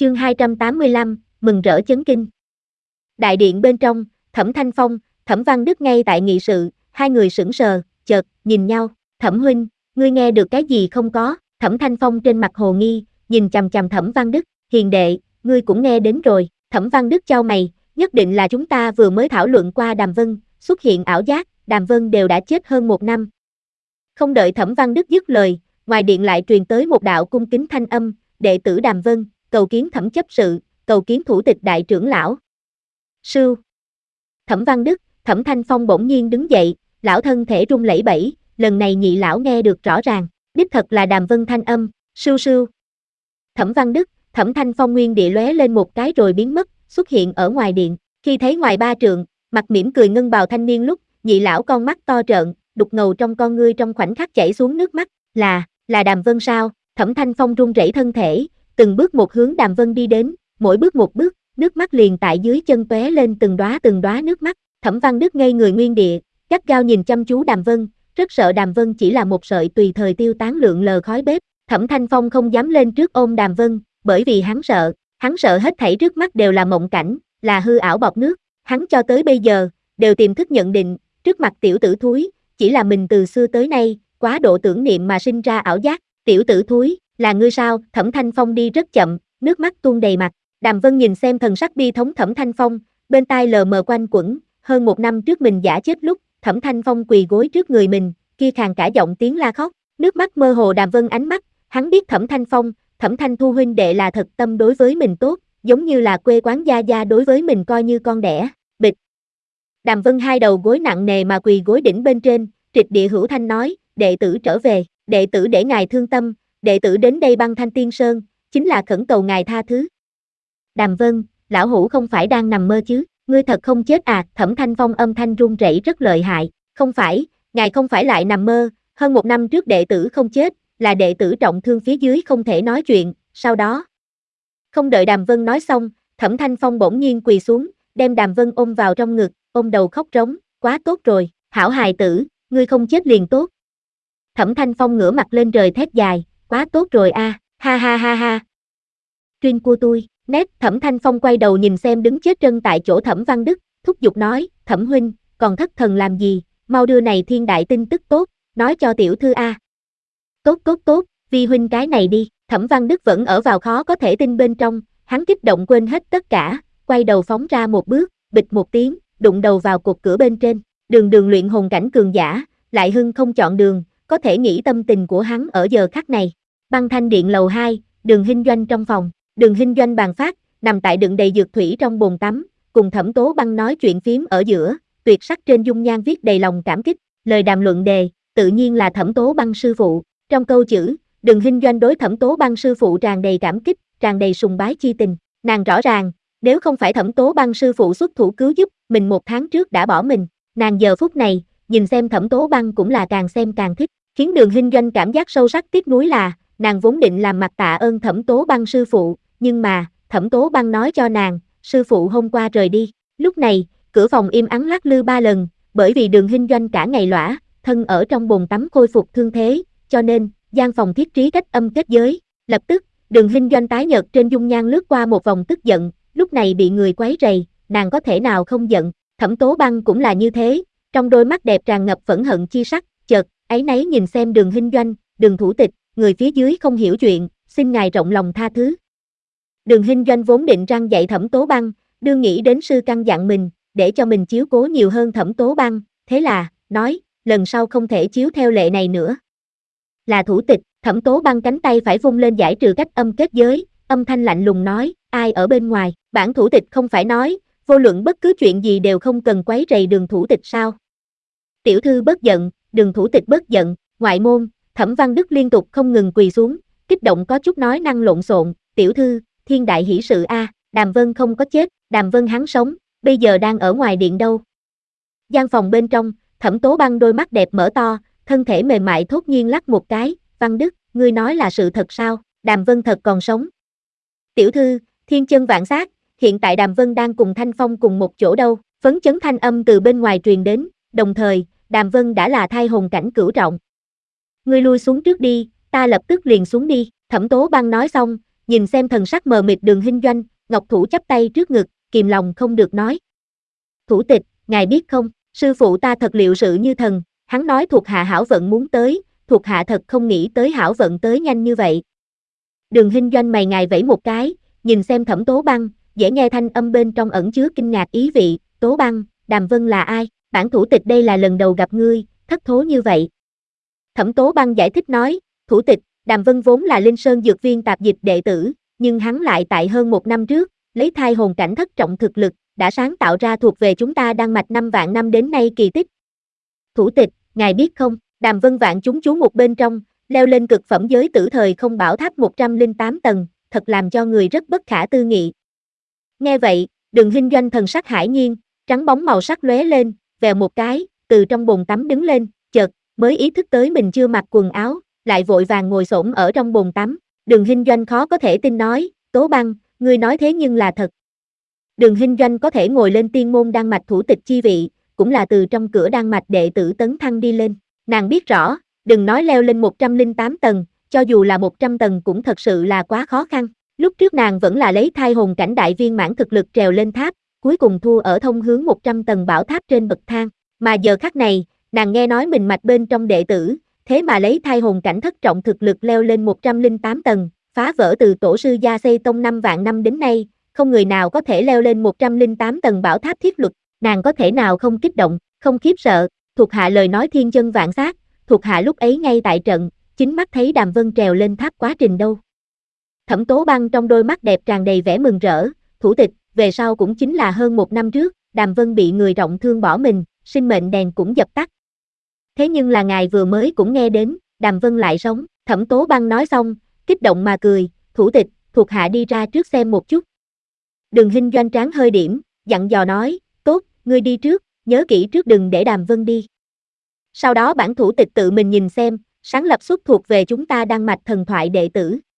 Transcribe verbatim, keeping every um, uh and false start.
Chương hai trăm tám mươi lăm, mừng rỡ chấn kinh. Đại điện bên trong, Thẩm Thanh Phong, Thẩm Văn Đức ngay tại nghị sự, hai người sững sờ, chợt nhìn nhau, "Thẩm huynh, ngươi nghe được cái gì không có?" Thẩm Thanh Phong trên mặt hồ nghi, nhìn chằm chằm Thẩm Văn Đức, "Hiền đệ, ngươi cũng nghe đến rồi." Thẩm Văn Đức chau mày, "Nhất định là chúng ta vừa mới thảo luận qua Đàm Vân, xuất hiện ảo giác, Đàm Vân đều đã chết hơn một năm." Không đợi Thẩm Văn Đức dứt lời, ngoài điện lại truyền tới một đạo cung kính thanh âm, "Đệ tử Đàm Vân, cầu kiến Thẩm chấp sự, cầu kiến thủ tịch đại trưởng lão." Sưu. Thẩm Văn Đức, Thẩm Thanh Phong bỗng nhiên đứng dậy, lão thân thể run lẩy bẩy, lần này nhị lão nghe được rõ ràng, đích thật là Đàm Vân thanh âm, sưu sưu. Thẩm Văn Đức, Thẩm Thanh Phong nguyên địa lóe lên một cái rồi biến mất, xuất hiện ở ngoài điện, khi thấy ngoài ba trượng, mặt mỉm cười ngân bào thanh niên lúc, nhị lão con mắt to trợn, đục ngầu trong con ngươi trong khoảnh khắc chảy xuống nước mắt, là, là Đàm Vân sao? Thẩm Thanh Phong run rẩy thân thể, từng bước một hướng Đàm Vân đi đến, mỗi bước một bước, nước mắt liền tại dưới chân tóe lên từng đóa từng đóa nước mắt. Thẩm Văn Đức ngây người nguyên địa, gắt gao nhìn chăm chú Đàm Vân, rất sợ Đàm Vân chỉ là một sợi tùy thời tiêu tán lượn lờ khói bếp. Thẩm Thanh Phong không dám lên trước ôm Đàm Vân, bởi vì hắn sợ, hắn sợ hết thảy trước mắt đều là mộng cảnh, là hư ảo bọt nước. Hắn cho tới bây giờ đều tiềm thức nhận định, trước mặt tiểu tử thúi, chỉ là mình từ xưa tới nay quá độ tưởng niệm mà sinh ra ảo giác. Tiểu tử thúi, là ngươi sao? Thẩm Thanh Phong đi rất chậm, nước mắt tuôn đầy mặt. Đàm Vân nhìn xem thần sắc bi thống Thẩm Thanh Phong, bên tai lờ mờ quanh quẩn, hơn một năm trước mình giả chết lúc, Thẩm Thanh Phong quỳ gối trước người mình, kia khàn cả giọng tiếng la khóc, nước mắt mơ hồ Đàm Vân ánh mắt, hắn biết Thẩm Thanh Phong, Thẩm Thanh Thu huynh đệ là thật tâm đối với mình tốt, giống như là quê quán gia gia đối với mình coi như con đẻ. Bịch. Đàm Vân hai đầu gối nặng nề mà quỳ gối đỉnh bên trên, trịch địa hữu thanh nói, đệ tử trở về, đệ tử để ngài thương tâm, đệ tử đến đây Băng Thanh Tiên Sơn, chính là khẩn cầu ngài tha thứ. Đàm Vân, lão hủ không phải đang nằm mơ chứ, ngươi thật không chết à? Thẩm Thanh Phong âm thanh run rẩy rất lợi hại, không phải, ngài không phải lại nằm mơ, hơn một năm trước đệ tử không chết, là đệ tử trọng thương phía dưới không thể nói chuyện, sau đó. Không đợi Đàm Vân nói xong, Thẩm Thanh Phong bỗng nhiên quỳ xuống, đem Đàm Vân ôm vào trong ngực, ôm đầu khóc rống, quá tốt rồi, hảo hài tử, ngươi không chết liền tốt. Thẩm Thanh Phong ngửa mặt lên trời thét dài, quá tốt rồi a, à, ha ha ha ha. Truyên của tôi, nét. Thẩm Thanh Phong quay đầu nhìn xem đứng chết chân tại chỗ Thẩm Văn Đức, thúc giục nói, Thẩm huynh, còn thất thần làm gì, mau đưa này thiên đại tin tức tốt, nói cho tiểu thư a. Tốt tốt tốt, vi huynh cái này đi. Thẩm Văn Đức vẫn ở vào khó có thể tin bên trong, hắn kích động quên hết tất cả, quay đầu phóng ra một bước, bịch một tiếng, đụng đầu vào cột cửa bên trên. Đường Đường luyện hồn cảnh cường giả, lại hưng không chọn đường, có thể nghĩ tâm tình của hắn ở giờ khắc này. Băng Thanh điện lầu hai, Đường Hinh Doanh trong phòng, Đường Hinh Doanh bàn phát, nằm tại đựng đầy dược thủy trong bồn tắm, cùng Thẩm Tố Băng nói chuyện phím ở giữa, tuyệt sắc trên dung nhan viết đầy lòng cảm kích, lời đàm luận đề, tự nhiên là Thẩm Tố Băng sư phụ. Trong câu chữ, Đường Hinh Doanh đối Thẩm Tố Băng sư phụ tràn đầy cảm kích, tràn đầy sùng bái chi tình. Nàng rõ ràng, nếu không phải Thẩm Tố Băng sư phụ xuất thủ cứu giúp, mình một tháng trước đã bỏ mình. Nàng giờ phút này, nhìn xem Thẩm Tố Băng cũng là càng xem càng thích, khiến Đường Hinh Doanh cảm giác sâu sắc tiếc nuối là, nàng vốn định làm mặt tạ ơn Thẩm Tố Băng sư phụ, nhưng mà, Thẩm Tố Băng nói cho nàng, sư phụ hôm qua rời đi. Lúc này, cửa phòng im ắng lắc lư ba lần, bởi vì Đường Hinh Doanh cả ngày lõa, thân ở trong bồn tắm khôi phục thương thế, cho nên, gian phòng thiết trí cách âm kết giới. Lập tức, Đường Hinh Doanh tái nhợt trên dung nhan lướt qua một vòng tức giận, lúc này bị người quấy rầy, nàng có thể nào không giận. Thẩm Tố Băng cũng là như thế, trong đôi mắt đẹp tràn ngập phẫn hận chi sắc, chợt, áy náy nhìn xem Đường Hinh Doanh, Đường thủ tịch, người phía dưới không hiểu chuyện, xin ngài rộng lòng tha thứ. Đường Hinh Doanh vốn định răng dạy Thẩm Tố Băng, đương nghĩ đến sư căn dặn mình, để cho mình chiếu cố nhiều hơn Thẩm Tố Băng, thế là, nói, lần sau không thể chiếu theo lệ này nữa. Là thủ tịch. Thẩm Tố Băng cánh tay phải vung lên giải trừ cách âm kết giới, âm thanh lạnh lùng nói, ai ở bên ngoài, bản thủ tịch không phải nói, vô luận bất cứ chuyện gì đều không cần quấy rầy Đường thủ tịch sao? Tiểu thư bất giận, Đường thủ tịch bất giận. Ngoại môn, Thẩm Văn Đức liên tục không ngừng quỳ xuống, kích động có chút nói năng lộn xộn, tiểu thư, thiên đại hỷ sự a, à, Đàm Vân không có chết, Đàm Vân hắn sống, bây giờ đang ở ngoài điện đâu. Gian phòng bên trong, Thẩm Tố Băng đôi mắt đẹp mở to, thân thể mềm mại thốt nhiên lắc một cái, Văn Đức, ngươi nói là sự thật sao? Đàm Vân thật còn sống. Tiểu thư, thiên chân vạn sát, hiện tại Đàm Vân đang cùng Thanh Phong cùng một chỗ đâu? Phấn chấn thanh âm từ bên ngoài truyền đến, đồng thời, Đàm Vân đã là thai hồn cảnh cửu trọng. Ngươi lui xuống trước đi, ta lập tức liền xuống đi. Thẩm Tố Băng nói xong, Nhìn xem thần sắc mờ mịt Đường Hinh Doanh, Ngọc Thủ chắp tay trước ngực, kìm lòng không được nói. Thủ tịch, ngài biết không, sư phụ ta thật liệu sự như thần, hắn nói thuộc hạ hảo vận muốn tới, thuộc hạ thật không nghĩ tới hảo vận tới nhanh như vậy. Đường Hinh Doanh mày ngài vẫy một cái, nhìn xem Thẩm Tố Băng, dễ nghe thanh âm bên trong ẩn chứa kinh ngạc ý vị. Tố Băng, Đàm Vân là ai? Bản thủ tịch đây là lần đầu gặp ngươi, thất thố như vậy. Thẩm Tố Băng giải thích nói, thủ tịch, Đàm Vân vốn là Linh Sơn Dược Viên tạp dịch đệ tử, nhưng hắn lại tại hơn một năm trước, lấy thai hồn cảnh thất trọng thực lực, đã sáng tạo ra thuộc về chúng ta Đan Mạch năm vạn năm đến nay kỳ tích. Thủ tịch, ngài biết không, Đàm Vân vạn chúng chú một bên trong, leo lên cực phẩm giới tử thời không bảo tháp một trăm lẻ tám tầng, thật làm cho người rất bất khả tư nghị. Nghe vậy, Đường Hinh Doanh thần sắc hải nhiên, trắng bóng màu sắc lóe lên, vèo một cái, từ trong bồn tắm đứng lên, chợt mới ý thức tới mình chưa mặc quần áo, lại vội vàng ngồi xổm ở trong bồn tắm. Đường Hinh Doanh khó có thể tin nói, Tố Băng, ngươi nói thế nhưng là thật. Đường Hinh Doanh có thể ngồi lên tiên môn đan mạch thủ tịch chi vị, cũng là từ trong cửa đan mạch đệ tử tấn thăng đi lên. Nàng biết rõ, đừng nói leo lên một trăm lẻ tám tầng, cho dù là một trăm tầng cũng thật sự là quá khó khăn. Lúc trước nàng vẫn là lấy thai hồn cảnh đại viên mãn thực lực trèo lên tháp, cuối cùng thua ở thông hướng một trăm tầng bảo tháp trên bậc thang. Mà giờ khắc này, nàng nghe nói mình mạch bên trong đệ tử, thế mà lấy thai hồn cảnh thất trọng thực lực leo lên một trăm lẻ tám tầng, phá vỡ từ tổ sư gia xây tông năm vạn năm đến nay, không người nào có thể leo lên một trăm lẻ tám tầng bảo tháp thiết luật, nàng có thể nào không kích động, không khiếp sợ, thuộc hạ lời nói thiên chân vạn sát, thuộc hạ lúc ấy ngay tại trận, chính mắt thấy Đàm Vân trèo lên tháp quá trình đâu. Thẩm Tố Băng trong đôi mắt đẹp tràn đầy vẻ mừng rỡ, thủ tịch, về sau cũng chính là hơn một năm trước, Đàm Vân bị người trọng thương bỏ mình, sinh mệnh đèn cũng dập tắt. Thế nhưng là ngài vừa mới cũng nghe đến, Đàm Vân lại sống, Thẩm Tố Băng nói xong, kích động mà cười, thủ tịch, thuộc hạ đi ra trước xem một chút. Đường Hinh Doanh trán hơi điểm, dặn dò nói, tốt, ngươi đi trước, nhớ kỹ trước đừng để Đàm Vân đi. Sau đó bản thủ tịch tự mình nhìn xem, sáng lập xuất thuộc về chúng ta Đan Mạch thần thoại đệ tử.